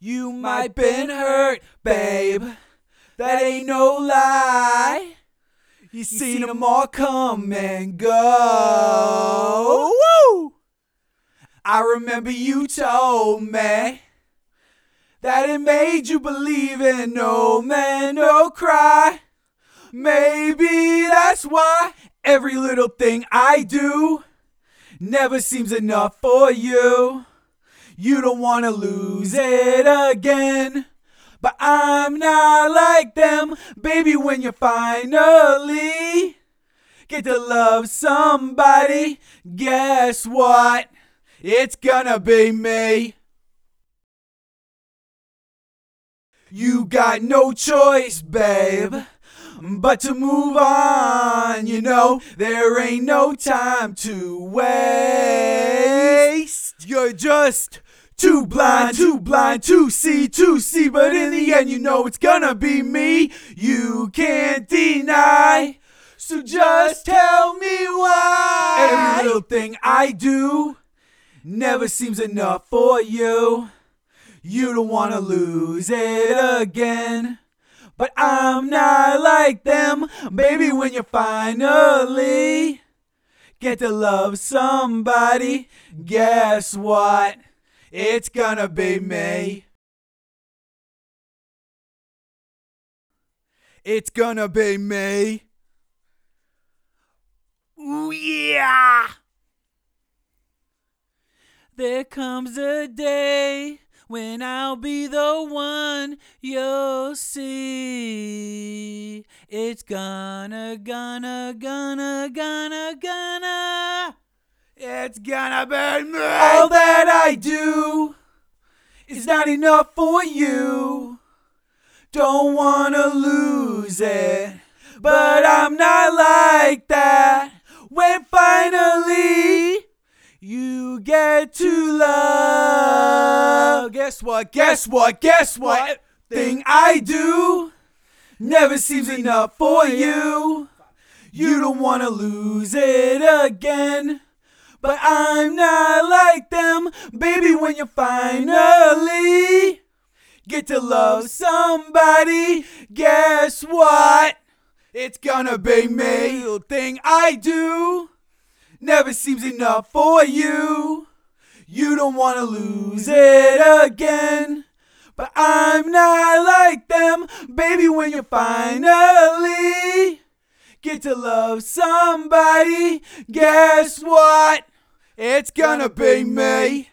You might been hurt, babe. That ain't no lie. You seen them all come and go. Woo! I remember you told me that it made you believe in no man, no cry. Maybe that's why every little thing I do never seems enough for you. You don't wanna lose it again, but I'm not like them. Baby, when you finally get to love somebody, guess what? It's gonna be me. You got no choice, babe, but to move on. You know, there ain't no time to waste. You're just too blind to see, but in the end you know it's gonna be me. You can't deny, so just tell me why. Every little thing I do never seems enough for you. You don't wanna lose it again, but I'm not like them. Baby, when you finally get to love somebody, guess what? It's gonna be me. It's gonna be me. Ooh, yeah! There comes a day when I'll be the one you'll see. It's gonna. It's gonna be me. All that I do is not enough for you. Don't wanna lose it, but I'm not like that. When finally you get to love, guess what? Thing I do never seems enough for you. You don't wanna lose it again, but I'm not like them. Baby, when you finally get to love somebody, guess what? It's gonna be me. The thing I do never seems enough for you. You don't wanna lose it again, but I'm not like them. Baby, when you finally get to love somebody, guess what? It's gonna be me.